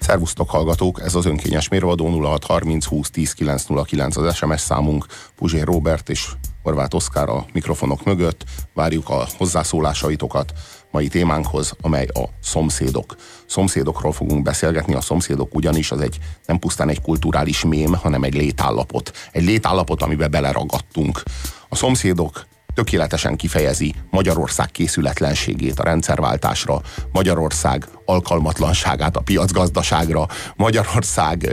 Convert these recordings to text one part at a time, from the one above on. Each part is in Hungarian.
Szervusztok hallgatók, ez az önkényes mérvadó 0630 20 10 909 az SMS számunk, Puzsér Róbert és Horváth Oszkár a mikrofonok mögött. Várjuk a hozzászólásaitokat mai témánkhoz, amely a szomszédok. Szomszédokról fogunk beszélgetni, a szomszédok ugyanis az nem pusztán egy kulturális mém, hanem egy létállapot. Egy létállapot, amiben beleragadtunk. A szomszédok tökéletesen kifejezi Magyarország készületlenségét a rendszerváltásra, Magyarország alkalmatlanságát a piacgazdaságra, Magyarország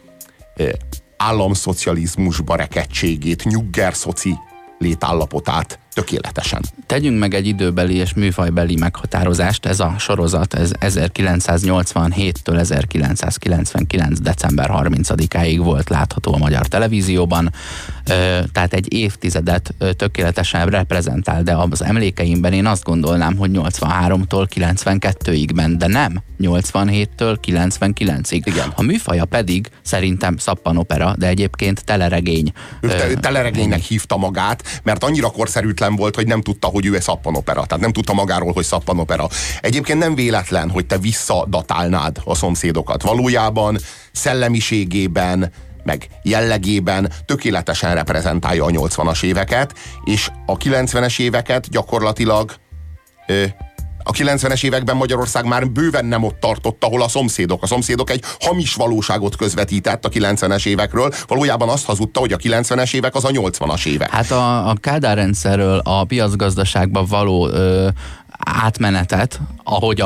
államszocializmusba rekedtségét, nyuggerszoci létállapotát tökéletesen. Tegyünk meg egy időbeli és műfajbeli meghatározást. Ez a sorozat, ez 1987-től 1999. december 30-áig volt látható a magyar televízióban, tehát egy évtizedet tökéletesen reprezentál, de az emlékeimben én azt gondolnám, hogy 83-tól 92-ig ment, de nem 87-től 99-ig. Igen. A műfaja pedig szerintem szappanopera, de egyébként teleregény. Teleregénynek hívta magát, mert annyira korszerűtlen volt, hogy nem tudta, hogy ő egy szappanopera. Tehát nem tudta magáról, hogy szappanopera. Egyébként nem véletlen, hogy te visszadatálnád a szomszédokat. Valójában szellemiségében, meg jellegében tökéletesen reprezentálja a 80-as éveket, és a 90-es éveket gyakorlatilag a 90-es években Magyarország már bőven nem ott tartott, ahol a szomszédok. A szomszédok egy hamis valóságot közvetített a 90-es évekről. Valójában azt hazudta, hogy a 90-es évek az a 80-as évek. Hát a Kádár rendszerről a piacgazdaságba való átmenetet, ahogy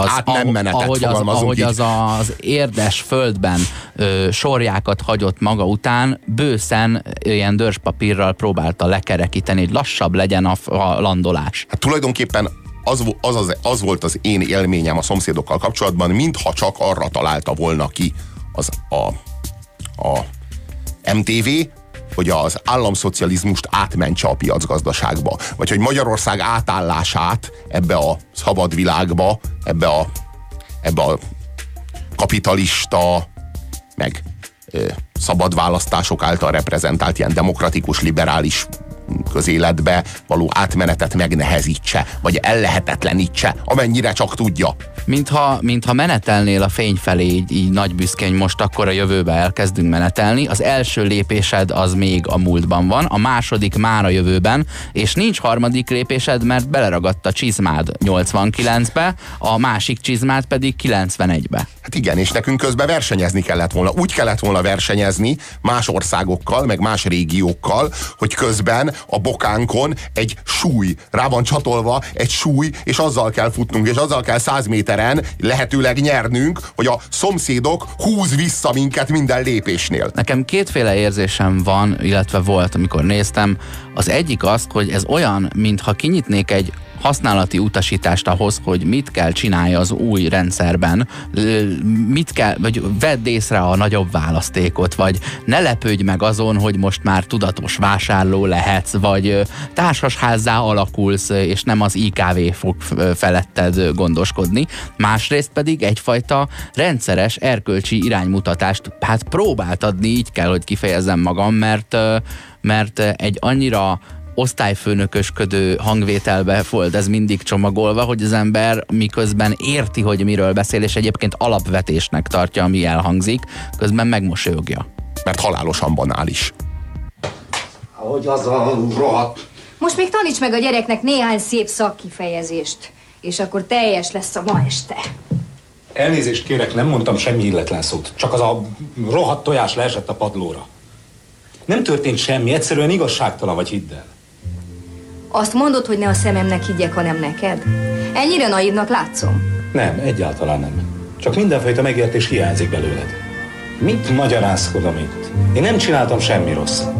az érdes földben sorjákat hagyott maga után, bőszen ilyen dörspapírral próbálta lekerekíteni, hogy lassabb legyen a landolás. Hát tulajdonképpen az volt az én élményem a szomszédokkal kapcsolatban, mintha csak arra találta volna ki a MTV, hogy az államszocializmust átmentse a piacgazdaságba. Vagy hogy Magyarország átállását ebbe a szabad világba, ebbe a kapitalista, meg szabad választások által reprezentált ilyen demokratikus, liberális közéletbe való átmenetet megnehezítse, vagy ellehetetlenítse, amennyire csak tudja. Mintha menetelnél a fény felé, így nagy büszkény, most akkor a jövőbe elkezdünk menetelni. Az első lépésed az még a múltban van, a második már a jövőben, és nincs harmadik lépésed, mert beleragadt a csizmád 89-be, a másik csizmád pedig 91-be. Hát igen, és nekünk közben versenyezni kellett volna. Úgy kellett volna versenyezni más országokkal, meg más régiókkal, hogy közben a bokánkon egy súly, rá van csatolva egy súly, és azzal kell futnunk, és azzal kell 100 méteren lehetőleg nyernünk, hogy a szomszédok húz vissza minket minden lépésnél. Nekem kétféle érzésem van, illetve volt, amikor néztem. Az egyik az, hogy ez olyan, mintha kinyitnék egy használati utasítást ahhoz, hogy mit kell csinálja az új rendszerben, mit kell, vagy vedd észre a nagyobb választékot, vagy ne lepődj meg azon, hogy most már tudatos vásárló lehetsz, vagy társasházzá alakulsz, és nem az IKV fog feletted gondoskodni. Másrészt pedig egyfajta rendszeres erkölcsi iránymutatást próbált adni, így kell, hogy kifejezzem magam, mert egy annyira osztályfőnökösködő hangvételbe volt ez mindig csomagolva, hogy az ember miközben érti, hogy miről beszél, és egyébként alapvetésnek tartja, ami elhangzik, közben megmosolyogja. Mert halálosan banális. Hogy az a rohadt... Most még taníts meg a gyereknek néhány szép szakkifejezést, és akkor teljes lesz a ma este. Elnézést kérek, nem mondtam semmi illetlen szót. Csak az a rohadt tojás leesett a padlóra. Nem történt semmi, egyszerűen igazságtalan vagy, hidd el. Azt mondod, hogy ne a szememnek higgyek, hanem neked? Ennyire naívnak látszom? Nem, egyáltalán nem. Csak mindenfajta megértés hiányzik belőled. Mit magyarázkodom itt? Én nem csináltam semmi rosszat.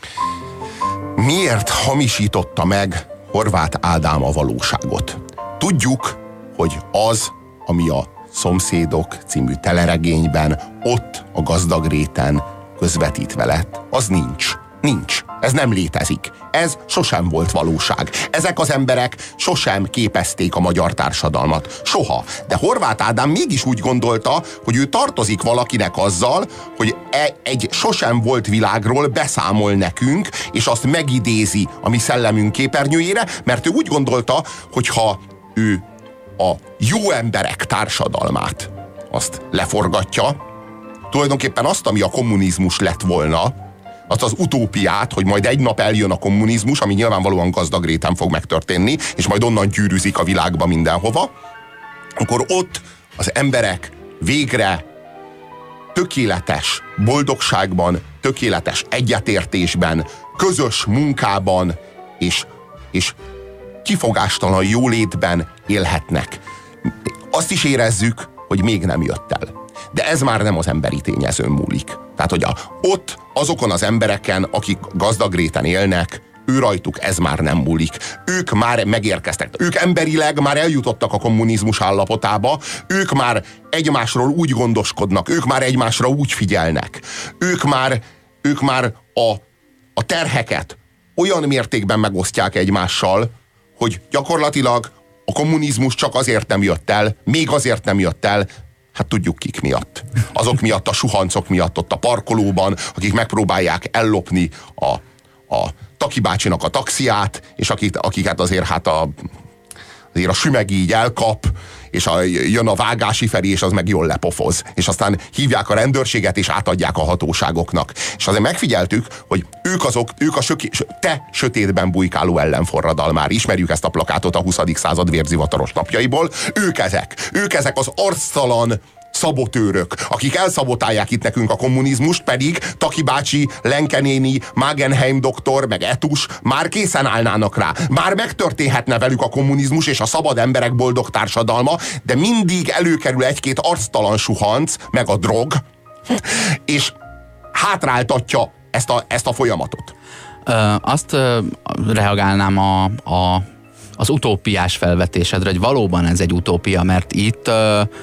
Miért hamisította meg Horváth Ádám a valóságot? Tudjuk, hogy az, ami a Szomszédok című teleregényben ott a gazdag réten közvetítve lett, az nincs. Nincs. Ez nem létezik. Ez sosem volt valóság. Ezek az emberek sosem képezték a magyar társadalmat. Soha. De Horváth Ádám mégis úgy gondolta, hogy ő tartozik valakinek azzal, hogy egy sosem volt világról beszámol nekünk, és azt megidézi a mi szellemünk képernyőjére, mert ő úgy gondolta, hogy ha ő a jó emberek társadalmát azt leforgatja, tulajdonképpen azt, ami a kommunizmus lett volna, azt az utópiát, hogy majd egy nap eljön a kommunizmus, ami nyilvánvalóan gazdag réten fog megtörténni, és majd onnan gyűrűzik a világba mindenhova, akkor ott az emberek végre tökéletes boldogságban, tökéletes egyetértésben, közös munkában és kifogástalan jólétben élhetnek. Azt is érezzük, hogy még nem jött el. De ez már nem az emberi tényezőn múlik. Tehát, hogy ott azokon az embereken, akik gazdag réten élnek, ő rajtuk ez már nem múlik. Ők már megérkeztek. Ők emberileg már eljutottak a kommunizmus állapotába, ők már egymásról úgy gondoskodnak, ők már egymásra úgy figyelnek. Ők már a terheket olyan mértékben megosztják egymással, hogy gyakorlatilag a kommunizmus csak azért nem jött el, még azért nem jött el, hát tudjuk kik miatt. Azok miatt, a suhancok miatt ott a parkolóban, akik megpróbálják ellopni a Taki bácsinak a taxiát, és akiket azért azért a sümeg így elkap, és jön a Vágási Feri, és az meg jól lepofoz. És aztán hívják a rendőrséget, és átadják a hatóságoknak. És azért megfigyeltük, hogy ők a te sötétben bujkáló ellenforradal, már ismerjük ezt a plakátot a 20. század vérzivataros napjaiból. Ők ezek az arctalan szabotőrök, akik elszabotálják itt nekünk a kommunizmust, pedig Taki bácsi, Lenke néni, Magenheim doktor, meg Etus már készen állnának rá. Már megtörténhetne velük a kommunizmus és a szabad emberek boldog társadalma, de mindig előkerül egy-két arctalan suhanc, meg a drog, és hátráltatja ezt a folyamatot. Azt reagálnám az utópiás felvetésedre, hogy valóban ez egy utópia, mert itt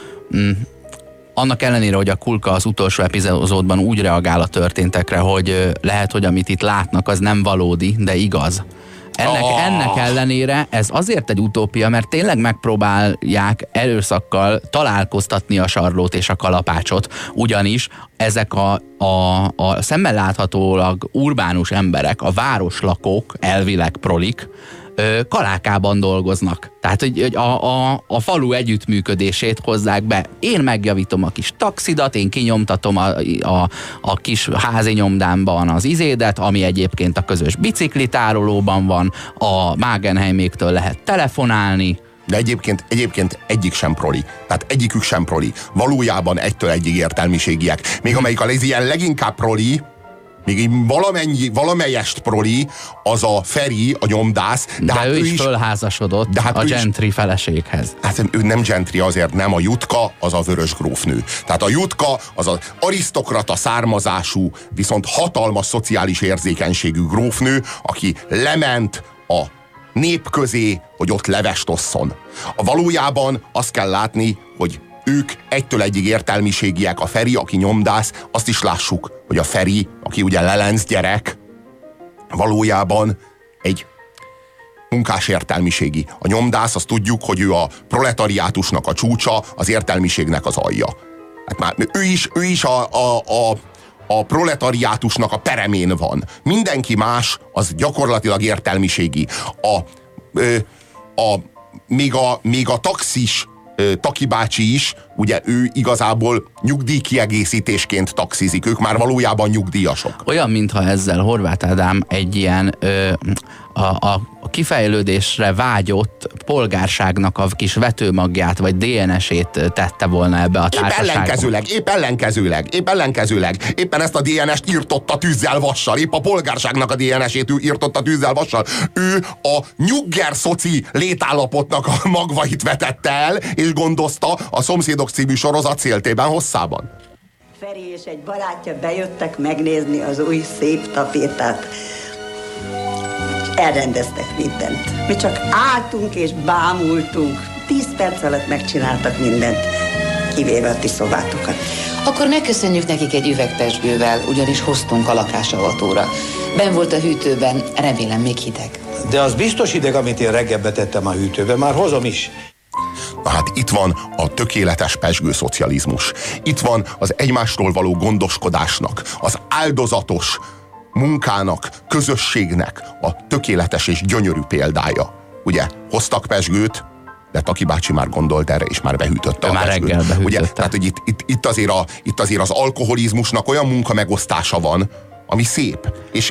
annak ellenére, hogy a Kulka az utolsó epizódban úgy reagál a történtekre, hogy lehet, hogy amit itt látnak, az nem valódi, de igaz. Ennek ellenére ez azért egy utópia, mert tényleg megpróbálják erőszakkal találkoztatni a Sarlót és a Kalapácsot, ugyanis ezek a szemmel láthatólag urbánus emberek, a városlakók, elvileg prolik, Kalákában dolgoznak. Tehát, hogy a falu együttműködését hozzák be. Én megjavítom a kis taxidat, én kinyomtatom a kis házi nyomdámban az izédet, ami egyébként a közös biciklitárolóban van, a Magenheiméktől lehet telefonálni. De egyébként egyik sem proli. Tehát egyikük sem proli. Valójában egytől egyig értelmiségiek. Még amelyik a ilyen leginkább proli, még valamelyest proli, az a Feri, a nyomdász. De hát ő is fölházasodott a Gentry feleséghez. Hát ő nem Gentry, azért nem. A Jutka az a vörös grófnő. Tehát a Jutka az az arisztokrata származású, viszont hatalmas szociális érzékenységű grófnő, aki lement a nép közé, hogy ott levest osszon. Valójában azt kell látni, hogy ők egytől egyig értelmiségiek. A Feri, aki nyomdász, azt is lássuk, hogy a Feri, aki ugye Lelenc gyerek, valójában egy munkás értelmiségi. A nyomdász, azt tudjuk, hogy ő a proletariátusnak a csúcsa, az értelmiségnek az alja. Hát már ő is a proletariátusnak a peremén van. Mindenki más, az gyakorlatilag értelmiségi. Még a taxis Taki bácsi is, ugye ő igazából nyugdíjkiegészítésként taxizik, ők már valójában nyugdíjasok. Olyan, mintha ezzel Horváth Ádám egy ilyen a kifejlődésre vágyott polgárságnak a kis vetőmagját, vagy DNS-ét tette volna ebbe a társaságba. Épp ellenkezőleg. Éppen ezt a DNS-t írtotta tűzzel vassal, épp a polgárságnak a DNS-ét írtotta tűzzel vassal. Ő a nyugger szoci létállapotnak a magvait vetette el, és gondozta a Szomszédok című sorozat széltében hosszában. Feri és egy barátja bejöttek megnézni az új szép tapétát. Elrendeztek mindent. Mi csak álltunk és bámultunk. 10 perc alatt megcsináltak mindent, kivéve a ti szobátokat. Akkor megköszönjük nekik egy üvegpezsgővel, ugyanis hoztunk a lakásavatóra. Benn volt a hűtőben, remélem még hideg. De az biztos hideg, amit én reggel betettem a hűtőbe, már hozom is. Na hát itt van a tökéletes pezsgőszocializmus. Itt van az egymásról való gondoskodásnak, az áldozatos munkának, közösségnek a tökéletes és gyönyörű példája. Ugye, hoztak pezsgőt, de Taki bácsi már gondolt erre, és már behűtötte a már pecskőt. reggel behűtötte. Ugye? Tehát, hogy itt azért az alkoholizmusnak olyan munka megosztása van, ami szép. És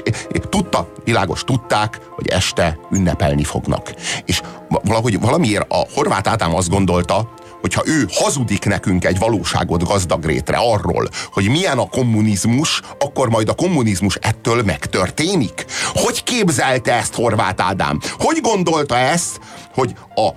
tudták, hogy este ünnepelni fognak. És valahogy valamiért a Horváth Ádám azt gondolta, hogyha ő hazudik nekünk egy valóságot gazdagrétre arról, hogy milyen a kommunizmus, akkor majd a kommunizmus ettől megtörténik. Hogy képzelte ezt Horváth Ádám? Hogy gondolta ezt, hogy a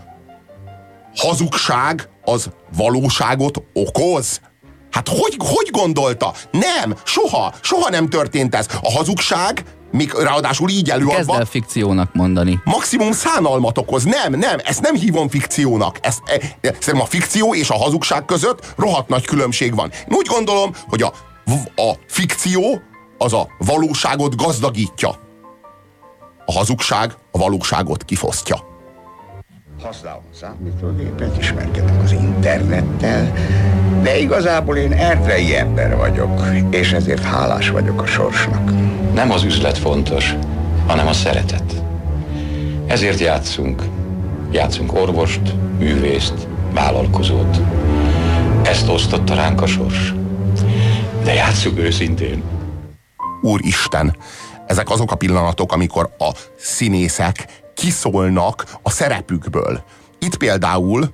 hazugság az valóságot okoz? Hát hogy gondolta? Nem, soha nem történt ez. A hazugság, még ráadásul így előadva... Kezd el fikciónak mondani. Maximum szánalmat okoz. Nem, ezt nem hívom fikciónak. Szerintem a fikció és a hazugság között rohadt nagy különbség van. Én úgy gondolom, hogy a fikció az a valóságot gazdagítja. A hazugság a valóságot kifosztja. Használom a számítógépet, ismerkedek az internettel, de igazából én erdei ember vagyok, és ezért hálás vagyok a sorsnak. Nem az üzlet fontos, hanem a szeretet. Ezért játszunk. Játszunk orvost, művészt, vállalkozót. Ezt osztotta ránk a sors. De játsszuk őszintén. Úristen, ezek azok a pillanatok, amikor a színészek kiszólnak a szerepükből. Itt például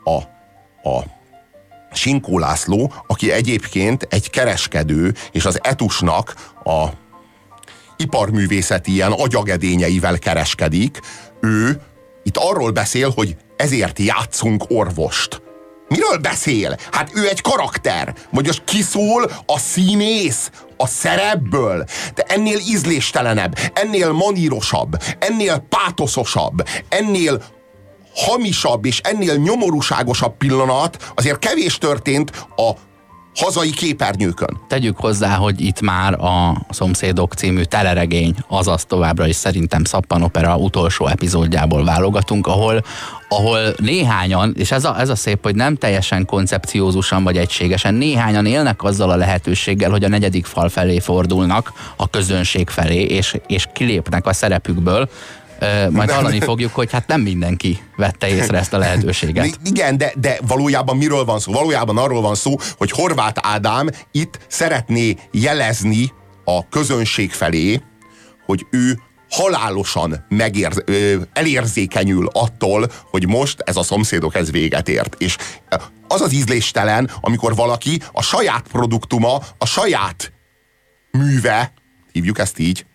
a Sinkó László, aki egyébként egy kereskedő, és az Etusnak a iparművészeti ilyen agyagedényeivel kereskedik, ő itt arról beszél, hogy ezért játszunk orvost. Miről beszél? Hát ő egy karakter. Vagy most kiszól a színész a szerepből. De ennél ízléstelenebb, ennél manírosabb, ennél pátoszosabb, ennél hamisabb és ennél nyomorúságosabb pillanat azért kevés történt a hazai képernyőkön. Tegyük hozzá, hogy itt már a Szomszédok című teleregény, azaz továbbra is szerintem szappanopera utolsó epizódjából válogatunk, ahol néhányan, és ez a szép, hogy nem teljesen koncepciózusan vagy egységesen, néhányan élnek azzal a lehetőséggel, hogy a negyedik fal felé fordulnak, a közönség felé, és kilépnek a szerepükből. Majd hallani fogjuk, hogy hát nem mindenki vette észre ezt a lehetőséget. Igen, de valójában miről van szó? Valójában arról van szó, hogy Horváth Ádám itt szeretné jelezni a közönség felé, hogy ő halálosan elérzékenyül attól, hogy most ez a Szomszédok ez véget ért. És az az ízléstelen, amikor valaki a saját produktuma, a saját műve, hívjuk ezt így,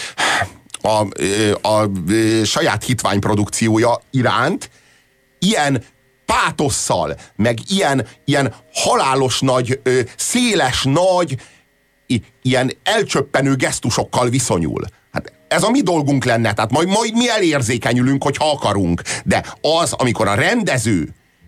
a saját hitványprodukciója iránt ilyen pátosszal, meg ilyen halálos nagy, széles nagy, ilyen elcsöppenő gesztusokkal viszonyul. Hát ez a mi dolgunk lenne, tehát majd mi elérzékenyülünk, hogyha akarunk. De az, amikor a rendező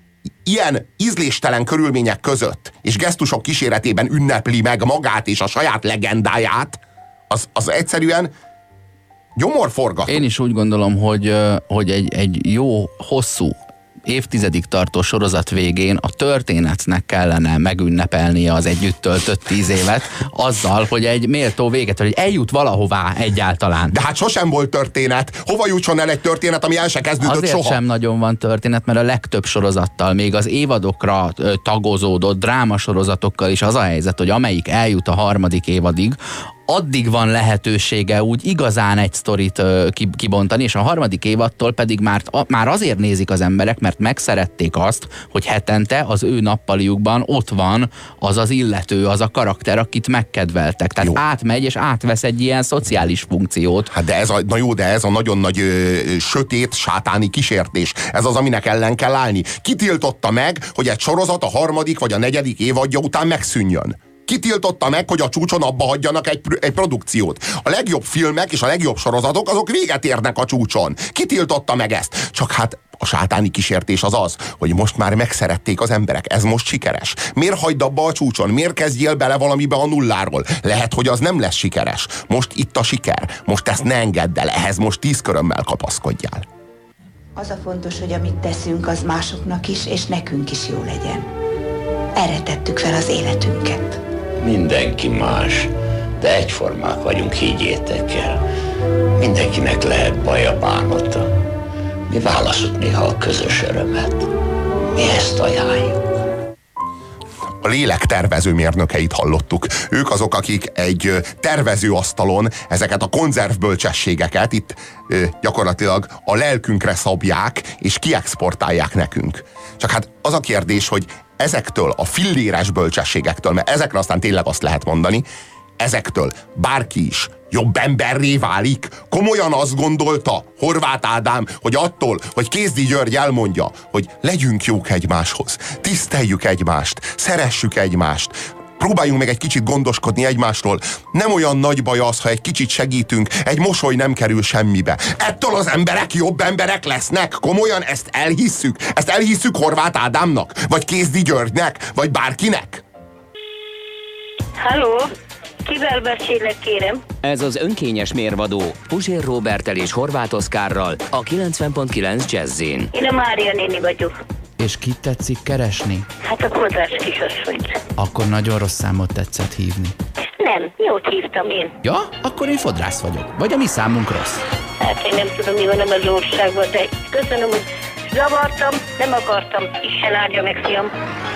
ilyen ízléstelen körülmények között és gesztusok kíséretében ünnepli meg magát és a saját legendáját, az egyszerűen gyomorforgató. Én is úgy gondolom, hogy egy jó, hosszú, évtizedig tartó sorozat végén a történetnek kellene megünnepelnie az együtt töltött 10 évet azzal, hogy egy méltó véget, hogy eljut valahová egyáltalán. De hát sosem volt történet. Hova jutson el egy történet, ami el se kezdődött azért soha? Azért sem nagyon van történet, mert a legtöbb sorozattal, még az évadokra tagozódott drámasorozatokkal is az a helyzet, hogy amelyik eljut a 3. évadig, addig van lehetősége úgy igazán egy sztorit kibontani, és a 3. évadtól pedig már azért nézik az emberek, mert megszerették azt, hogy hetente az ő nappaliukban ott van az az illető, az a karakter, akit megkedveltek. Tehát jó. Átmegy és átvesz egy ilyen szociális funkciót. Hát de ez a nagyon nagy sötét, sátáni kísértés. Ez az, aminek ellen kell állni. Ki tiltotta meg, hogy egy sorozat a 3. vagy a 4. évadja után megszűnjön? Ki tiltotta meg, hogy a csúcson abba hagyjanak egy produkciót? A legjobb filmek és a legjobb sorozatok, azok véget érnek a csúcson. Ki tiltotta meg ezt? Csak hát a sátáni kísértés az, hogy most már megszerették az emberek. Ez most sikeres. Miért hagyd abba a csúcson? Miért kezdjél bele valamibe a nulláról? Lehet, hogy az nem lesz sikeres. Most itt a siker. Most ezt ne engedd el. Ehhez most 10 körömmel kapaszkodjál. Az a fontos, hogy amit teszünk, az másoknak is, és nekünk is jó legyen. Erre tettük fel az életünket. Mindenki más, de egyformák vagyunk, higgyétek el. Mindenkinek lehet baja, bánata. Mi válaszunk néha a közös örömet. Mi ezt ajánljuk. A lélek tervezőmérnökeit hallottuk. Ők azok, akik egy tervezőasztalon ezeket a konzervbölcsességeket itt gyakorlatilag a lelkünkre szabják, és kiexportálják nekünk. Csak hát az a kérdés, hogy ezektől a filléres bölcsességektől, mert ezekre aztán tényleg azt lehet mondani, ezektől bárki is jobb emberré válik. Komolyan azt gondolta Horváth Ádám, hogy attól, hogy Kézdi György elmondja, hogy legyünk jók egymáshoz, tiszteljük egymást, szeressük egymást, próbáljunk meg egy kicsit gondoskodni egymásról. Nem olyan nagy baj az, ha egy kicsit segítünk, egy mosoly nem kerül semmibe. Ettől az emberek jobb emberek lesznek? Komolyan ezt elhisszük? Ezt elhisszük Horváth Ádámnak? Vagy Kézdi Györgynek? Vagy bárkinek? Halló? Kivel beszélek, kérem? Ez az önkényes mérvadó Puzsér Róberttel és Horváth Oszkárral a 90.9 Jazzin. Én a Mária néni vagyok. És kit tetszik keresni? Hát a Kodrász kisasszonyt. Akkor nagyon rossz számot tetszett hívni. Nem, jót hívtam én. Ja? Akkor én fodrász vagyok. Vagy a mi számunk rossz. Hát én nem tudom, mi van az országban, de köszönöm, hogy zavartam, nem akartam. Isten áldja meg, fiam.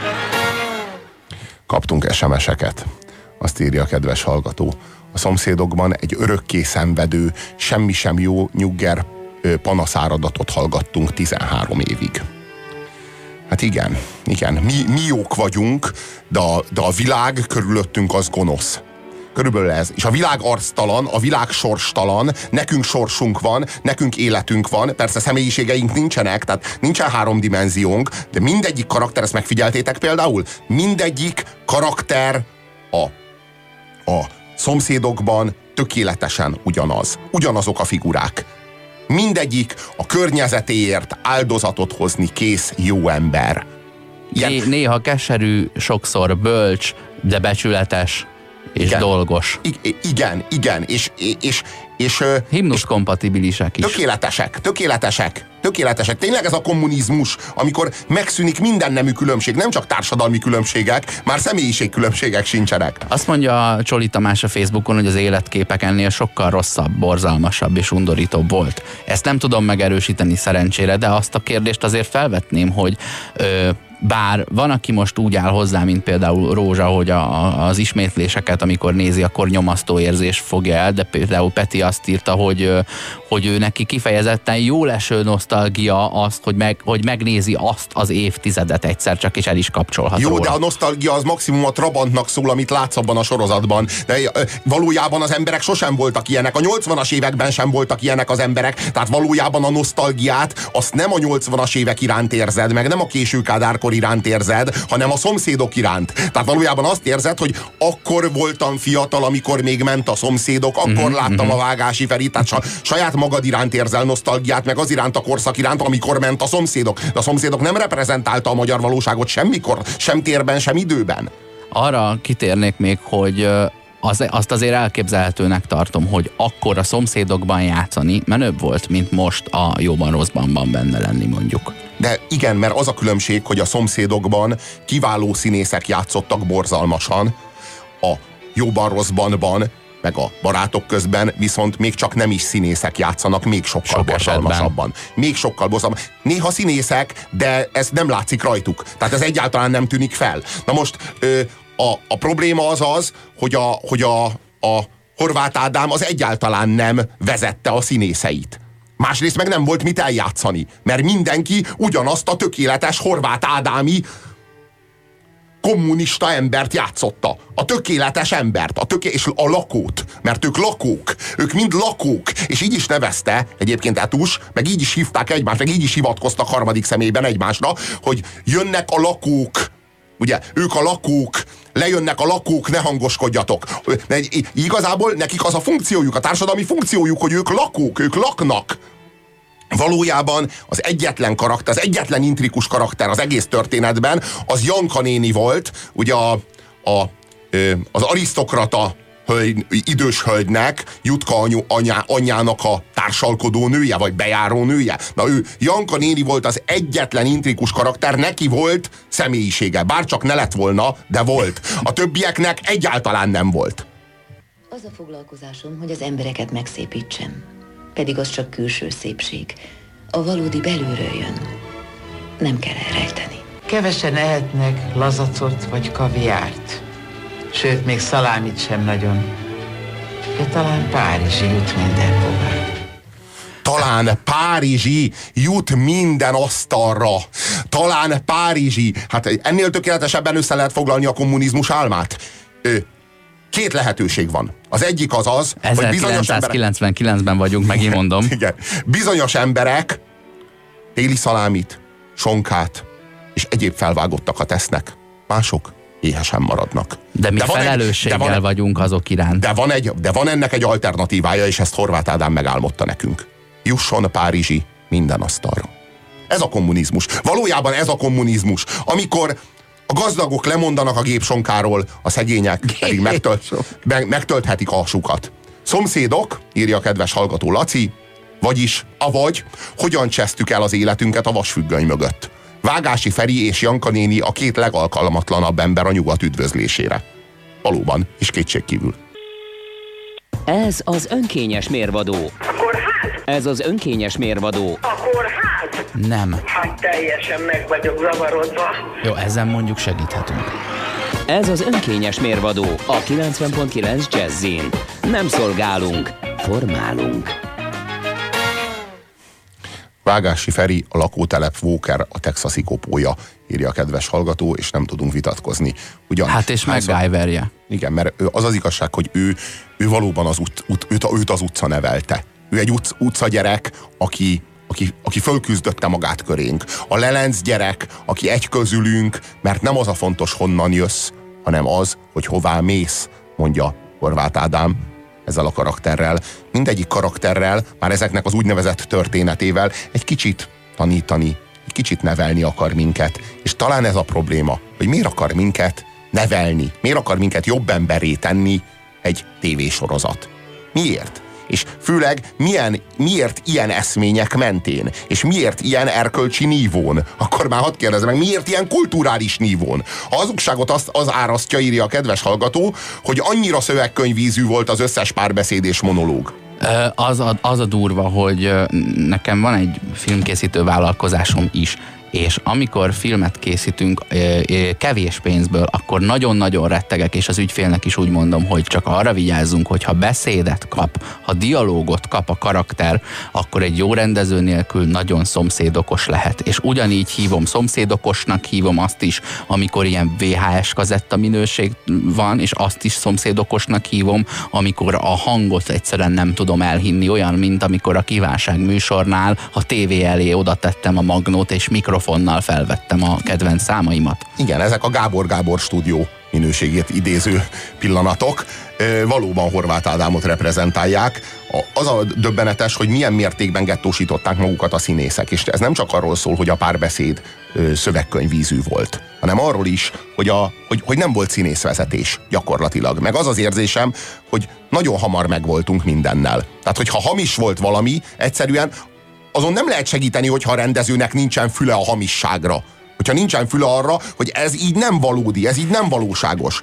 Kaptunk SMS-eket. Azt írja a kedves hallgató. A szomszédokban egy örökké szenvedő, semmi sem jó nyugger panaszáradatot hallgattunk 13 évig. Hát igen. Mi jók vagyunk, de a világ körülöttünk az gonosz. Körülbelül ez. És a világ arctalan, a világ sorstalan, nekünk sorsunk van, nekünk életünk van, persze személyiségeink nincsenek, tehát nincsen 3 dimenziónk, de mindegyik karakter, ezt megfigyeltétek például? Mindegyik karakter a szomszédokban tökéletesen ugyanaz. Ugyanazok a figurák. Mindegyik a környezetéért áldozatot hozni kész jó ember. Néha keserű, sokszor bölcs, de becsületes és dolgos. Igen. És himnusz kompatibilisek is. Tökéletesek. Tényleg ez a kommunizmus, amikor megszűnik minden nemű különbség, nem csak társadalmi különbségek, már személyiségkülönbségek sincsenek. Azt mondja Csoli Tamás a Facebookon, hogy az életképek ennél sokkal rosszabb, borzalmasabb és undorítóbb volt. Ezt nem tudom megerősíteni szerencsére, de azt a kérdést azért felvetném, hogy bár van, aki most úgy áll hozzá, mint például Rózsa, hogy az ismétléseket, amikor nézi, akkor nyomasztó érzés fogja el, de például Peti azt írta, hogy ő neki kifejezetten jól eső nosztalgia azt, hogy megnézi azt az évtizedet egyszer csak, és el is kapcsolhat Jó, róla. de a nosztalgia az maximum a Trabantnak szól, amit látsz abban a sorozatban. De valójában az emberek sosem voltak ilyenek. A 80-as években sem voltak ilyenek az emberek. Tehát valójában a nosztalgiát azt nem a 80-as évek iránt érzed, meg nem a késő kádárkor iránt érzed, hanem a szomszédok iránt. Tehát valójában azt érzed, hogy akkor voltam fiatal, amikor még ment a szomszédok, akkor láttam a Vágási Ferit, tehát saját magad iránt érzel nosztalgiát, meg az iránt a korszak iránt, amikor ment a szomszédok. De a szomszédok nem reprezentálta a magyar valóságot semmikor, sem térben, sem időben. Arra kitérnék még, hogy azt azért elképzelhetőnek tartom, hogy akkor a szomszédokban játszani menőbb volt, mint most a jóban rosszban benne lenni, mondjuk. De igen, mert az a különbség, hogy a szomszédokban kiváló színészek játszottak borzalmasan, a jóban rosszban, meg a barátok közben viszont még csak nem is színészek játszanak, még sokkal borzalmasabban. Még sokkal borzalmasabban. Néha színészek, de ez nem látszik rajtuk. Tehát ez egyáltalán nem tűnik fel. Na most a probléma az, hogy a Horváth Ádám az egyáltalán nem vezette a színészeit. Másrészt meg nem volt mit eljátszani, mert mindenki ugyanazt a tökéletes Horváth Ádámi kommunista embert játszotta. A tökéletes embert, és a lakót, mert ők lakók. Ők mind lakók, és így is nevezte egyébként Etus, meg így is hívták egymást, meg így is hivatkoztak harmadik személyben egymásra, hogy jönnek a lakók. Ugye, ők a lakók, lejönnek a lakók, ne hangoskodjatok. Igazából nekik az a funkciójuk, a társadalmi funkciójuk, hogy ők lakók, ők laknak. Valójában az egyetlen karakter, az egyetlen intrikus karakter az egész történetben, az Janka néni volt, ugye az arisztokrata idős hölgynek, Jutka anyjának a társalkodó nője, vagy bejáró nője. Na Janka néni volt az egyetlen intrikus karakter, neki volt személyisége. Bárcsak ne lett volna, de volt. A többieknek egyáltalán nem volt. Az a foglalkozásom, hogy az embereket megszépítsem. Pedig az csak külső szépség. A valódi belülről jön. Nem kell elrejteni. Kevesen ehetnek lazacot vagy kaviárt. Sőt, még szalámit sem nagyon. De talán párizsi jut mindenhova. Talán párizsi jut minden asztalra. Talán párizsi. Hát ennél tökéletesebben össze lehet foglalni a kommunizmus álmát. Két lehetőség van. Az egyik az, hogy bizonyos 1999-ben vagyunk, megint mondom. Igen. Bizonyos emberek téli szalámit, sonkát és egyéb felvágottakat esznek. Mások éhesen maradnak. De mi felelősséggel vagyunk azok iránt. De van ennek egy alternatívája, és ezt Horváth Ádám megálmodta nekünk. Jusson párizsi minden asztalra. Ez a kommunizmus. Valójában ez a kommunizmus, amikor a gazdagok lemondanak a gépsonkáról, a szegények pedig megtölthetik a hasukat. Szomszédok, írja a kedves hallgató Laci, vagyis hogyan csesztük el az életünket a vasfüggöny mögött. Vágási Feri és Janka néni a két legalkalmatlanabb ember a nyugat üdvözlésére. Valóban, és kétségkívül. Ez az önkényes mérvadó. A kórház? Ez az önkényes mérvadó. A kórház? Nem. Hát teljesen meg vagyok zavarodva. Jó, ezen mondjuk segíthetünk. Ez az önkényes mérvadó a 90.9 Jazzin. Nem szolgálunk, formálunk. Vágási Feri, a lakótelep Walker, a texasi kopója, írja a kedves hallgató, és nem tudunk vitatkozni. Hát és MacGyverje. Igen, mert az az igazság, hogy ő valóban őt az utca nevelte. Ő egy utcagyerek, aki fölküzdötte magát körénk. A Lelenc gyerek, aki egy közülünk, mert nem az a fontos, honnan jössz, hanem az, hogy hová mész, mondja Horváth Ádám ezzel a karakterrel. Mindegyik karakterrel, már ezeknek az úgynevezett történetével egy kicsit tanítani, egy kicsit nevelni akar minket. És talán ez a probléma, hogy miért akar minket nevelni, miért akar minket jobb emberré tenni egy tévésorozat. Miért? És főleg miért ilyen eszmények mentén? És miért ilyen erkölcsi nívón? Akkor már hadd kérdezem meg, miért ilyen kulturális nívón? A hazugságot az árasztja, írja a kedves hallgató, hogy annyira szövegkönyvízű volt az összes párbeszéd és monológ. Az a durva, hogy nekem van egy filmkészítő vállalkozásom is, és amikor filmet készítünk kevés pénzből, akkor nagyon-nagyon rettegek, és az ügyfélnek is úgy mondom, hogy csak arra vigyázzunk, hogy ha beszédet kap, ha dialógot kap a karakter, akkor egy jó rendező nélkül nagyon szomszédokos lehet. És ugyanígy szomszédokosnak hívom azt is, amikor ilyen VHS kazetta minőség van, és azt is szomszédokosnak hívom, amikor a hangot egyszerűen nem tudom elhinni, olyan, mint amikor a Kívánság műsornál a tévé elé oda tettem a magnót, és mikrofonnal felvettem a kedvenc számaimat. Igen, ezek a Gábor stúdió minőségét idéző pillanatok valóban Horváth Ádámot reprezentálják. Az a döbbenetes, hogy milyen mértékben gettósították magukat a színészek, és ez nem csak arról szól, hogy a párbeszéd szövegkönyvízű volt, hanem arról is, hogy nem volt színészvezetés gyakorlatilag. Meg az az érzésem, hogy nagyon hamar megvoltunk mindennel. Tehát, hogyha hamis volt valami, egyszerűen azon nem lehet segíteni, hogyha a rendezőnek nincsen füle a hamisságra. Hogyha nincsen füle arra, hogy ez így nem valódi, ez így nem valóságos.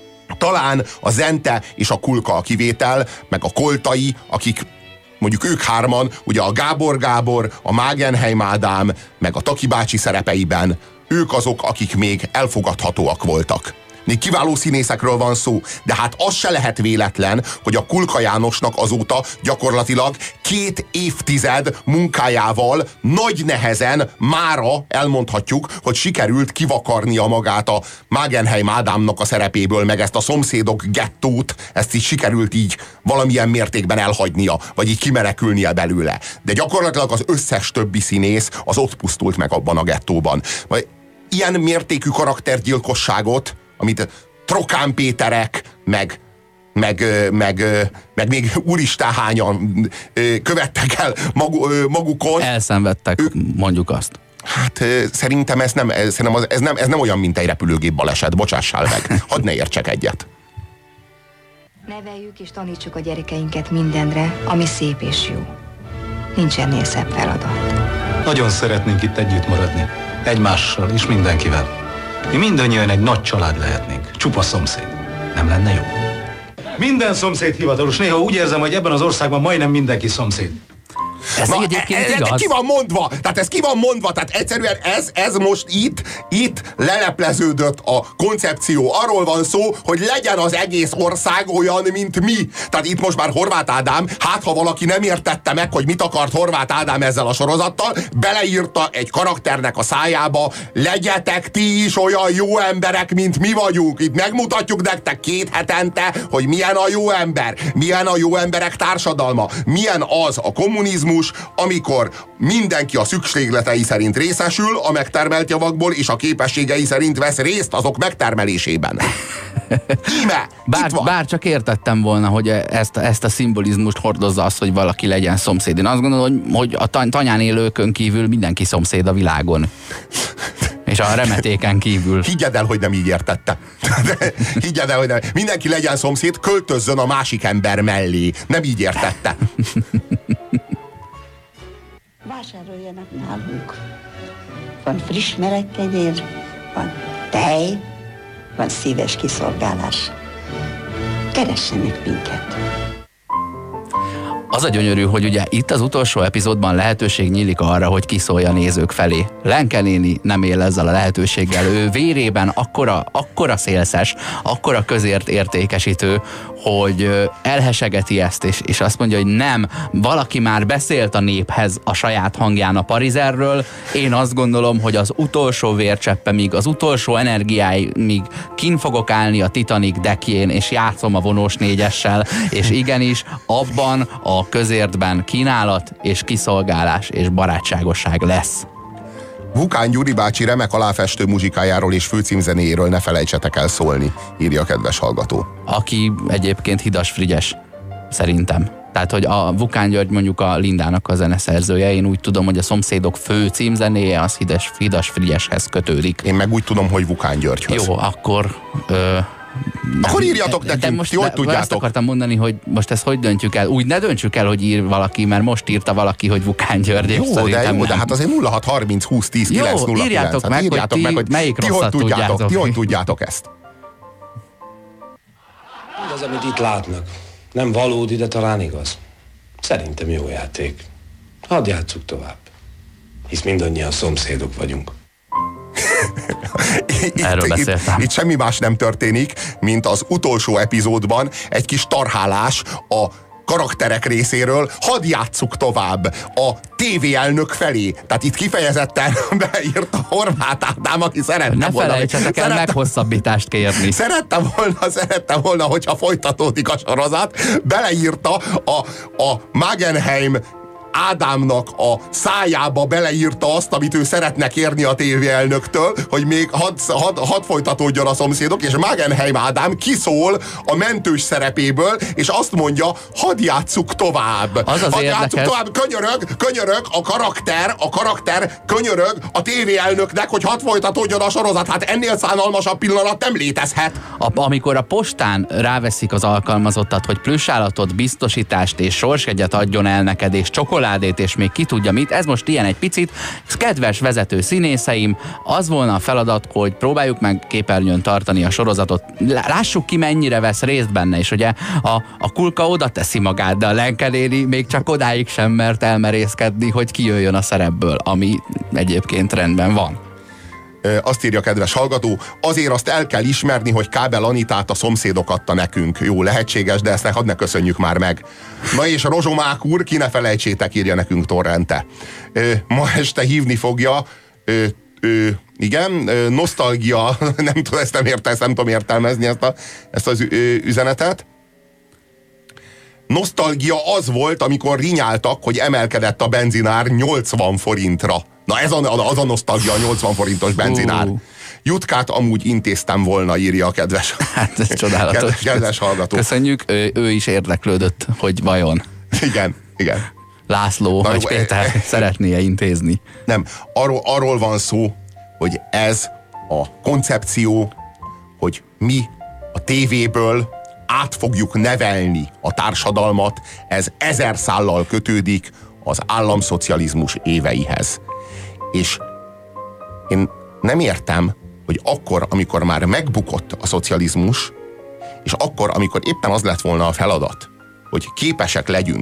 Talán a Zente és a Kulka a kivétel, meg a Koltai, akik mondjuk ők hárman, ugye a Gábor, a Magenheim Ádám, meg a Taki bácsi szerepeiben, ők azok, akik még elfogadhatóak voltak. Még kiváló színészekről van szó, de hát az se lehet véletlen, hogy a Kulka Jánosnak azóta gyakorlatilag 2 évtized munkájával nagy nehezen mára elmondhatjuk, hogy sikerült kivakarnia magát a Magenheim Ádámnak a szerepéből, meg ezt a szomszédok gettót, ezt így sikerült így valamilyen mértékben elhagynia, vagy így kimenekülnie belőle. De gyakorlatilag az összes többi színész az ott pusztult meg abban a gettóban. Ilyen mértékű karaktergyilkosságot, amit Trokán Péterek, meg még úristen hányan követtek el magukon. Elszenvedtek, mondjuk azt. Hát szerintem ez nem olyan, mint egy repülőgép baleset, bocsássál meg. Hadd ne értsek egyet. Neveljük és tanítsuk a gyerekeinket mindenre, ami szép és jó. Nincs ennél szebb feladat. Nagyon szeretnénk itt együtt maradni. Egymással és mindenkivel. Mi mindannyian egy nagy család lehetnénk. Csupa szomszéd. Nem lenne jó? Minden szomszéd hivatalos. Néha úgy érzem, hogy ebben az országban majdnem mindenki szomszéd. Ez egyébként igaz. Ki van mondva? Tehát ez ki van mondva? Tehát egyszerűen ez most itt lelepleződött a koncepció. Arról van szó, hogy legyen az egész ország olyan, mint mi. Tehát itt most már Horváth Ádám, hát ha valaki nem értette meg, hogy mit akart Horváth Ádám ezzel a sorozattal, beleírta egy karakternek a szájába, legyetek ti is olyan jó emberek, mint mi vagyunk. Itt megmutatjuk nektek 2 hetente, hogy milyen a jó ember, milyen a jó emberek társadalma, milyen az a kommunizmus, amikor mindenki a szükségletei szerint részesül a megtermelt javakból, és a képességei szerint vesz részt azok megtermelésében. Íme! Bár csak értettem volna, hogy ezt a szimbolizmust hordozza az, hogy valaki legyen szomszéd. Én azt gondolom, hogy a tanyán élőkön kívül mindenki szomszéd a világon. És a remetéken kívül. Higgyed el, hogy nem így értette. Higgyed el, hogy nem. Mindenki legyen szomszéd, költözzön a másik ember mellé. Nem így értette. Vásároljanak nálunk. Van friss melegkenyér, van tej, van szíves kiszolgálás. Keressenek minket. Az a gyönyörű, hogy ugye itt az utolsó epizódban lehetőség nyílik arra, hogy kiszólja a nézők felé. Lenke néni nem él ezzel a lehetőséggel. Ő vérében akkora szélszes, akkora közért értékesítő, hogy elhesegeti ezt, és azt mondja, hogy nem, valaki már beszélt a néphez a saját hangján a Parizerről. Én azt gondolom, hogy az utolsó vércseppemig, az utolsó energiáig kin fogok állni a Titanic deckjén, és játszom a vonós 4-essel, és igenis, abban a közértben kínálat és kiszolgálás és barátságosság lesz. Vukán Gyuri bácsi remek aláfestő muzsikájáról és főcímzenéjéről ne felejtsetek el szólni, írja a kedves hallgató. Aki egyébként Hidas Frigyes, szerintem. Tehát, hogy a Vukán György mondjuk a Lindának a zeneszerzője, én úgy tudom, hogy a Szomszédok fő címzenéje az Hidas Frigyeshez kötődik. Én meg úgy tudom, hogy Vukán Györgyhöz. Jó, akkor... Akkor írjatok nekünk, most, ti hogy tudjátok. Azt akartam mondani, hogy most ezt hogy döntjük el? Úgy ne döntsük el, hogy ír valaki, mert most írta valaki, hogy Vukán György. Jó, de hát azért 06 30 20 10 9 0 írjátok 9. írjátok meg, hogy melyik rosszat tudjátok. Ti hogy tudjátok ezt? Az, amit itt látnak, nem valódi, de talán igaz. Szerintem jó játék. Hadd játsszuk tovább. Hisz mindannyian szomszédok vagyunk. Itt semmi más nem történik, mint az utolsó epizódban egy kis tarhálás a karakterek részéről, hadd játsszuk tovább a tévéelnök felé. Tehát itt kifejezetten beírta Horváth Ádám, aki szeretne volna... Ne felejtsetek el meghosszabbítást kérni. Szerettem volna, hogyha folytatódik a sorozat, beleírta a Magenheim Ádámnak a szájába beleírta azt, amit ő szeretne kérni a tévéelnöktől, hogy még hadd folytatódjon a Szomszédok, és Magenheim Ádám kiszól a mentős szerepéből, és azt mondja, hadd játsszuk tovább. Hadd játsszuk tovább, könyörög a karakter könyörög a tévéelnöknek, hogy hadd folytatódjon a sorozat. Hát ennél szánalmasabb pillanat nem létezhet. Amikor a postán ráveszik az alkalmazottat, hogy plussállatot, biztosítást és sorsjegyet adjon el neked, és csokoládét, és még ki tudja mit, ez most ilyen egy picit. Kedves vezető színészeim, az volna a feladat, hogy próbáljuk meg képernyőn tartani a sorozatot. Lássuk ki, mennyire vesz részt benne, és ugye a Kulka oda teszi magát, de a Lenke néni még csak odáig sem mert elmerészkedni, hogy kijöjjön a szerepből, ami egyébként rendben van. Azt írja a kedves hallgató, azért azt el kell ismerni, hogy Kábel Anitát a Szomszédok adta nekünk. Jó, lehetséges, de ezt hadd ne köszönjük már meg. Na és Rozsomák úr, ki ne felejtsétek, írja nekünk Torrente. Ma este hívni fogja, igen, nosztalgia, nem tudom, ezt nem tudom értelmezni, ezt az üzenetet. Nosztalgia az volt, amikor rinyáltak, hogy emelkedett a benzinár 80 forintra. Na ez az a nosztalgia, a 80 forintos benzinár. Jutkát amúgy intéztem volna, írja a kedves. Hát ez csodálatos. Kedves hallgató. Köszönjük, ő is érdeklődött, hogy vajon. Igen. László vagy Péter szeretné intézni. Nem, arról van szó, hogy ez a koncepció, hogy mi a tévéből át fogjuk nevelni a társadalmat, ez 1000 szállal kötődik az államszocializmus éveihez. És én nem értem, hogy akkor, amikor már megbukott a szocializmus, és akkor, amikor éppen az lett volna a feladat, hogy képesek legyünk a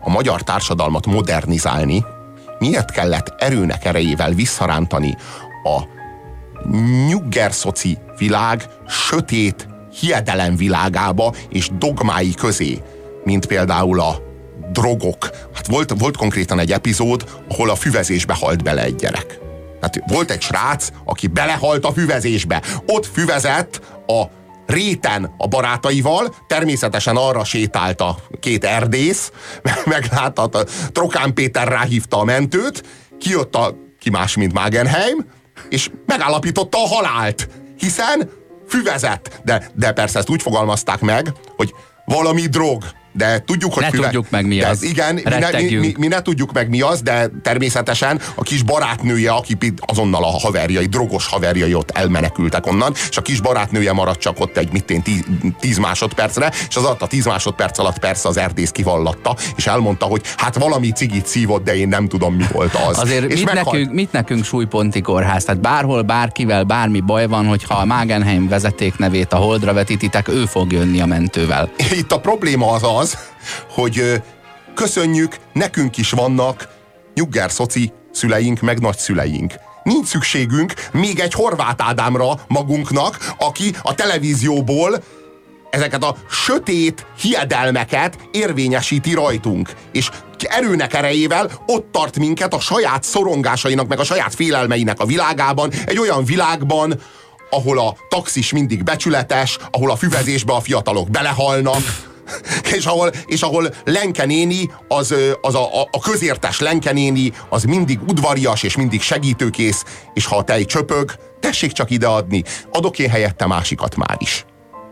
a magyar társadalmat modernizálni, miért kellett erőnek erejével visszarántani a nyuggerszoci világ sötét hiedelem világába és dogmái közé, mint például a drogok. Hát volt konkrétan egy epizód, ahol a füvezésbe halt bele egy gyerek. Hát volt egy srác, aki belehalt a füvezésbe. Ott füvezett a réten a barátaival, természetesen arra sétált a két erdész, meglátta, a Trokán Péter ráhívta a mentőt, kijött ki más, mint Magenheim, és megállapította a halált, hiszen füvezett. De persze ezt úgy fogalmazták meg, hogy valami drog. De tudjuk, hogy tudjuk meg mi az. Igen, mi ne tudjuk meg mi az, de természetesen a kis barátnője, aki azonnal a haverjai, drogos haverjai ott elmenekültek onnan, és a kis barátnője maradt csak ott egy 10 másodpercre, és az alatt a 10 másodperc alatt persze az erdész kivallatta, és elmondta, hogy hát valami cigit szívott, de én nem tudom, mi volt az. Azért és mit nekünk súlyponti kórház? Tehát bárhol, bárkivel, bármi baj van, hogyha a Magenheim vezetéknevét a Holdra vetítitek, ő fog jönni a mentővel. Itt a probléma az, hogy köszönjük, nekünk is vannak nyuggerszoci szüleink, meg nagyszüleink. Nincs szükségünk még egy Horváth Ádámra magunknak, aki a televízióból ezeket a sötét hiedelmeket érvényesíti rajtunk. És erőnek erejével ott tart minket a saját szorongásainak, meg a saját félelmeinek a világában, egy olyan világban, ahol a taxis mindig becsületes, ahol a füvezésbe a fiatalok belehalnak, és ahol Lenke néni, a közértes Lenke néni, az mindig udvarias és mindig segítőkész, és ha a tej csöpög, tessék csak ideadni, adok én helyette másikat már is.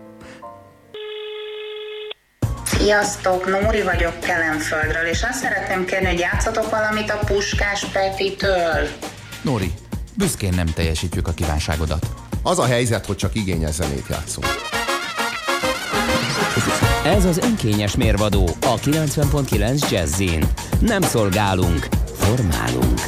Sziasztok, Nóri vagyok Kelenföldről, és azt szeretném kérni, hogy játszatok valamit a Puskás Petitől. Nóri, büszkén nem teljesítjük a kívánságodat. Az a helyzet, hogy csak igényes zenét játszunk. Ez az önkényes mérvadó a 90.9 Jazzin. Nem szolgálunk, formálunk.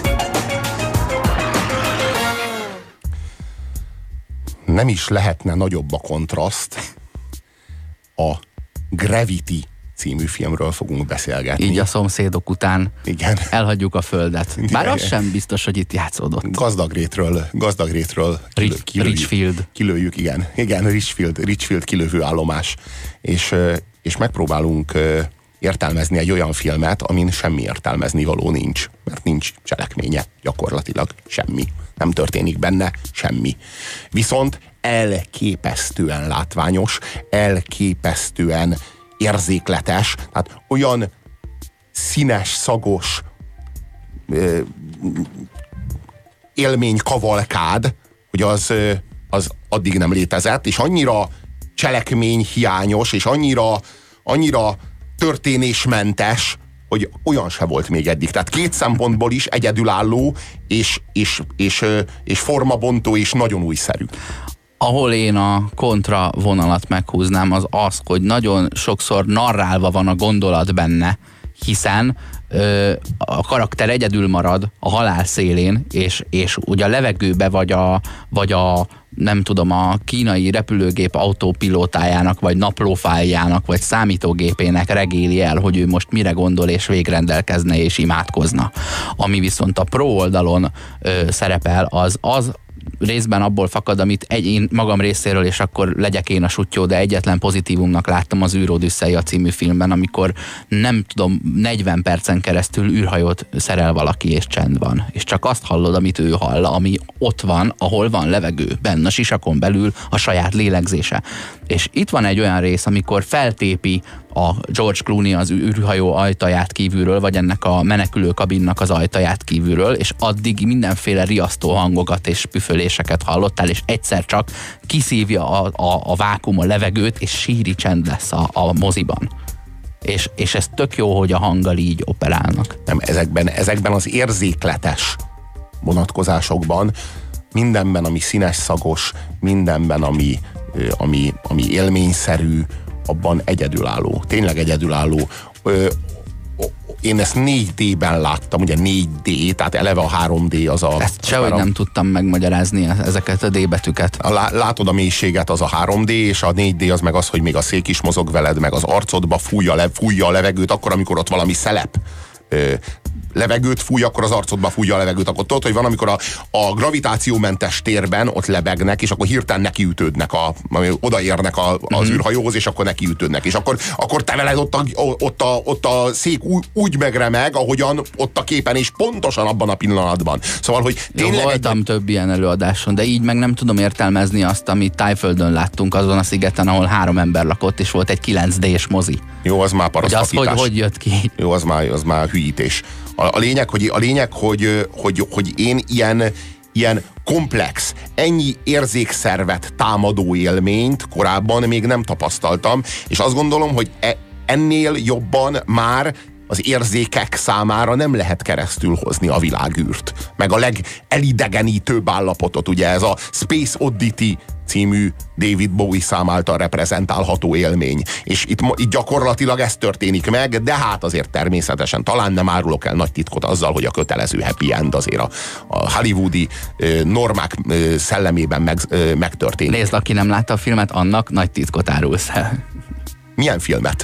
Nem is lehetne nagyobb a kontraszt. A Gravity című filmről fogunk beszélgetni. Így a szomszédok után igen. Elhagyjuk a földet. Bár az sem biztos, hogy itt játszódott. Gazdagrétről kilőjük, igen, Richfield kilövő állomás. És megpróbálunk értelmezni egy olyan filmet, amin semmi értelmezni való nincs. Mert nincs cselekménye, gyakorlatilag semmi. Nem történik benne semmi. Viszont elképesztően látványos, elképesztően érzékletes, tehát olyan színes, szagos élménykavalkád, hogy az addig nem létezett, és annyira cselekményhiányos, és annyira történésmentes, hogy olyan se volt még eddig. Tehát két szempontból is egyedülálló, és formabontó, és nagyon újszerű. Ahol én a kontra vonalat meghúznám, az, hogy nagyon sokszor narrálva van a gondolat benne, hiszen a karakter egyedül marad a halál szélén, és ugye a levegőbe vagy a nem tudom, a kínai repülőgép autópilótájának, vagy naplófájjának, vagy számítógépének regéli el, hogy ő most mire gondol, és végrendelkezne, és imádkozna. Ami viszont a pro oldalon szerepel, az részben abból fakad, amit én magam részéről, és akkor legyek én a sutyó, de egyetlen pozitívumnak láttam az űrodüsszea című filmben, amikor nem tudom, 40 percen keresztül űrhajót szerel valaki, és csend van. És csak azt hallod, amit ő hall, ami ott van, ahol van levegő, benne a sisakon belül a saját lélegzése. És itt van egy olyan rész, amikor feltépi a George Clooney az űrhajó ajtaját kívülről, vagy ennek a menekülő kabinnak az ajtaját kívülről, és addig mindenféle riasztó hangokat és püföléseket hallottál, és egyszer csak kiszívja a vákuum, a levegőt, és síri csend lesz a moziban. És ez tök jó, hogy a hanggal így operálnak. Nem, ezekben az érzékletes vonatkozásokban, mindenben, ami színes, szagos, mindenben, ami élményszerű, abban egyedülálló. Tényleg egyedülálló. én ezt 4D-ben láttam, ugye 4D, tehát eleve a 3D az a... Ezt sehogy nem tudtam megmagyarázni ezeket a D-betűket. Látod a mélységet, az a 3D, és a 4D az meg az, hogy még a szék is mozog veled, meg az arcodba fújja a levegőt, akkor, amikor ott valami szelep levegőt fúj, akkor az arcodba fújja a levegőt. Akkor tudod, hogy van, amikor a gravitációmentes térben ott lebegnek, és akkor hirtelen nekiütődnek, odaérnek az űrhajóhoz, és akkor nekiütődnek. És akkor te veled ott a szék úgy megremeg, ahogyan ott a képen, és pontosan abban a pillanatban. Szóval, hogy tényleg... Voltam több ilyen előadáson, de így meg nem tudom értelmezni azt, amit Tájföldön láttunk, azon a szigeten, ahol 3 ember lakott, és volt egy 9D-s mozi. Jó, az már parasztapítás. Hogy jött ki? Jó, az már hülyítés. A lényeg, hogy én ilyen komplex, ennyi érzékszervet támadó élményt korábban még nem tapasztaltam, és azt gondolom, hogy ennél jobban már az érzékek számára nem lehet keresztül hozni a világűrt. Meg a legelidegenítőbb állapotot, ugye ez a Space Oddity című David Bowie szám által reprezentálható élmény. És itt gyakorlatilag ez történik meg, de hát azért természetesen talán nem árulok el nagy titkot azzal, hogy a kötelező happy end azért a hollywoodi normák szellemében megtörténik. Nézd, aki nem látta a filmet, annak nagy titkot árulsz el. Milyen filmet?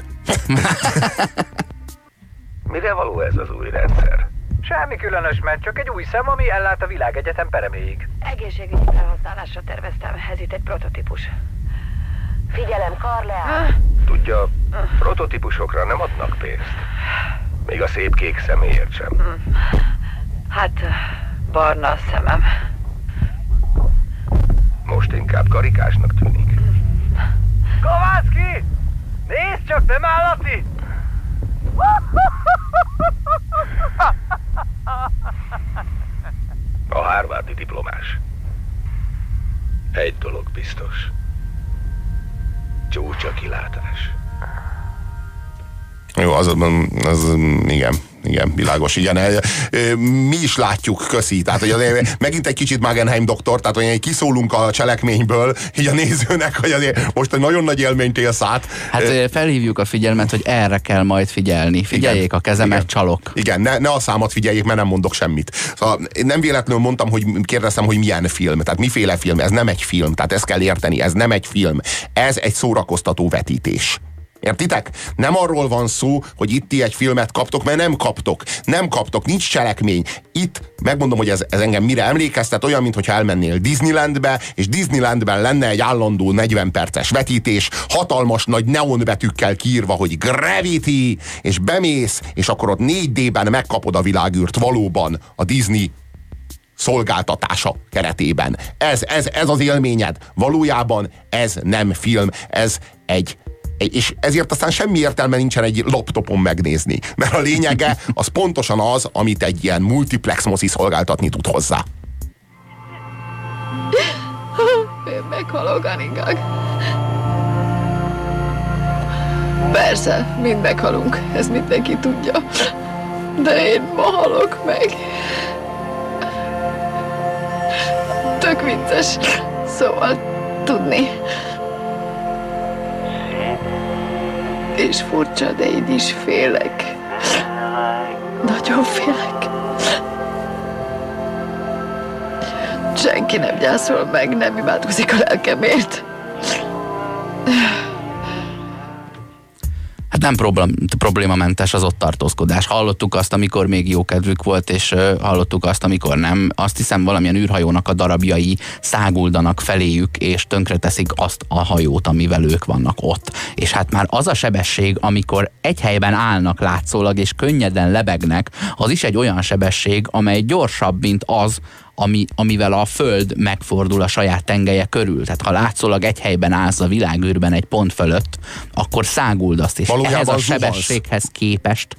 Mire való ez az új rendszer? Semmi különös, mert csak egy új szem, ami ellát a világegyetem pereméig. Egészségügyi felhasználásra terveztem, ez itt egy prototípus. Figyelem, Karleán! Tudja, prototípusokra nem adnak pénzt. Még a szép kék személyért sem. Hát, barna a szemem. Most inkább karikásnak tűnik. Kovácski! Nézd csak, nem állati! A harvardi diplomás. Egy dolog biztos. Csúcs a kilátás. Jó, az igen, világos. Igen, mi is látjuk, köszi. Tehát, hogy megint egy kicsit Magenheim doktor, tehát, hogy kiszólunk a cselekményből, így a nézőnek, hogy azért most egy nagyon nagy élményt élsz át. Hát felhívjuk a figyelmet, hogy erre kell majd figyelni. Figyeljék a kezemet, csalok. Igen, ne a számat figyeljék, mert nem mondok semmit. Szóval nem véletlenül mondtam, hogy kérdeztem, hogy milyen film. Tehát miféle film? Ez nem egy film. Tehát ezt kell érteni, ez nem egy film. Ez egy szórakoztató vetítés. Értitek? Nem arról van szó, hogy itt ti egy filmet kaptok, mert nem kaptok, nincs cselekmény. Itt megmondom, hogy ez engem mire emlékeztet, olyan, mintha elmennél Disneylandbe, és Disneylandben lenne egy állandó 40 perces vetítés, hatalmas nagy neonbetűkkel kiírva, hogy Gravity, és bemész, és akkor ott 4D-ben megkapod a világűrt valóban a Disney szolgáltatása keretében. Ez az élményed. Valójában ez nem film, ez és ezért aztán semmi értelme nincsen egy laptopon megnézni. Mert a lényege az pontosan az, amit egy ilyen multiplex mozi szolgáltatni tud hozzá. Én meghalok, Anigag. Persze, mind meghalunk, ezt mindenki tudja. De én ma halok meg. Tök vicces. Szóval tudni. És furcsa, de így is félek. Nagyon félek. Senki nem gyászol meg, nem imádkozik a lelkemért. Hát nem problémamentes az ott tartózkodás. Hallottuk azt, amikor még jó kedvük volt, és hallottuk azt, amikor nem. Azt hiszem, valamilyen űrhajónak a darabjai száguldanak feléjük, és tönkreteszik azt a hajót, amivel ők vannak ott. És hát már az a sebesség, amikor egy helyben állnak látszólag, és könnyeden lebegnek, az is egy olyan sebesség, amely gyorsabb, mint az, amivel a Föld megfordul a saját tengelye körül. Tehát ha látszólag egy helyben állsz a világűrben egy pont fölött, akkor száguldasz, és valójában ehhez a sebességhez képest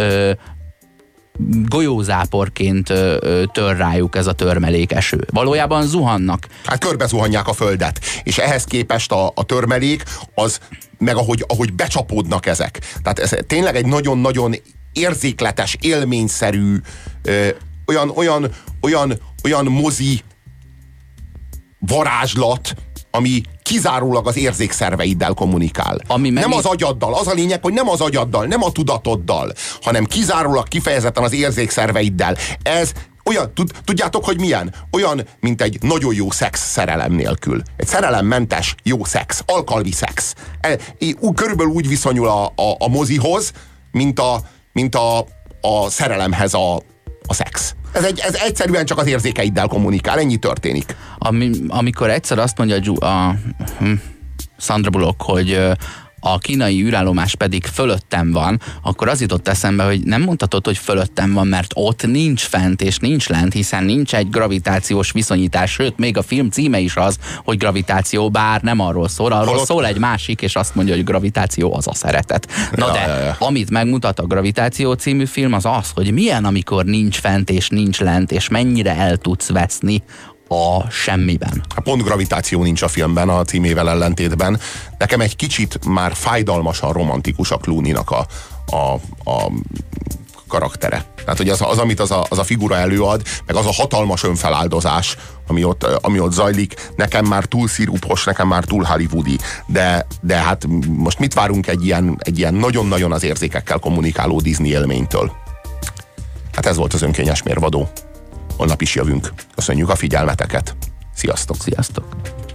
golyózáporként tör rájuk ez a törmelék eső. Valójában zuhannak. Hát körbe zuhanják a Földet, és ehhez képest a törmelék az, meg ahogy becsapódnak ezek. Tehát ez tényleg egy nagyon-nagyon érzékletes, élményszerű, olyan mozi varázslat, ami kizárólag az érzékszerveiddel kommunikál. Nem az agyaddal. Az a lényeg, hogy nem az agyaddal, nem a tudatoddal, hanem kizárólag kifejezetten az érzékszerveiddel. Ez olyan, tudjátok, hogy milyen? Olyan, mint egy nagyon jó szex szerelem nélkül. Egy szerelemmentes jó szex, alkalmi szex. Körülbelül úgy viszonyul a mozihoz, mint a szerelemhez a szex. Ez egyszerűen csak az érzékeiddel kommunikál, ennyi történik. Amikor egyszer azt mondja Sandra Bullock, hogy a kínai űrállomás pedig fölöttem van, akkor az jutott eszembe, hogy nem mondhatod, hogy fölöttem van, mert ott nincs fent és nincs lent, hiszen nincs egy gravitációs viszonyítás, sőt, még a film címe is az, hogy gravitáció, bár nem arról szól, arról szól egy másik, és azt mondja, hogy gravitáció az a szeretet. Na de, amit megmutat a Gravitáció című film, az az, hogy milyen, amikor nincs fent és nincs lent, és mennyire el tudsz veszni a semmiben. Pont gravitáció nincs a filmben, a címével ellentétben. Nekem egy kicsit már fájdalmasan romantikus a Clooney-nak a karaktere. Tehát, hogy az amit az a figura előad, meg az a hatalmas önfeláldozás, ami ott zajlik, nekem már túl szirupos, nekem már túl hollywoodi. De hát most mit várunk egy ilyen nagyon-nagyon az érzékekkel kommunikáló Disney élménytől? Hát ez volt az Önkényes Mérvadó. Holnap is jövünk. Köszönjük a figyelmeteket. Sziasztok! Sziasztok!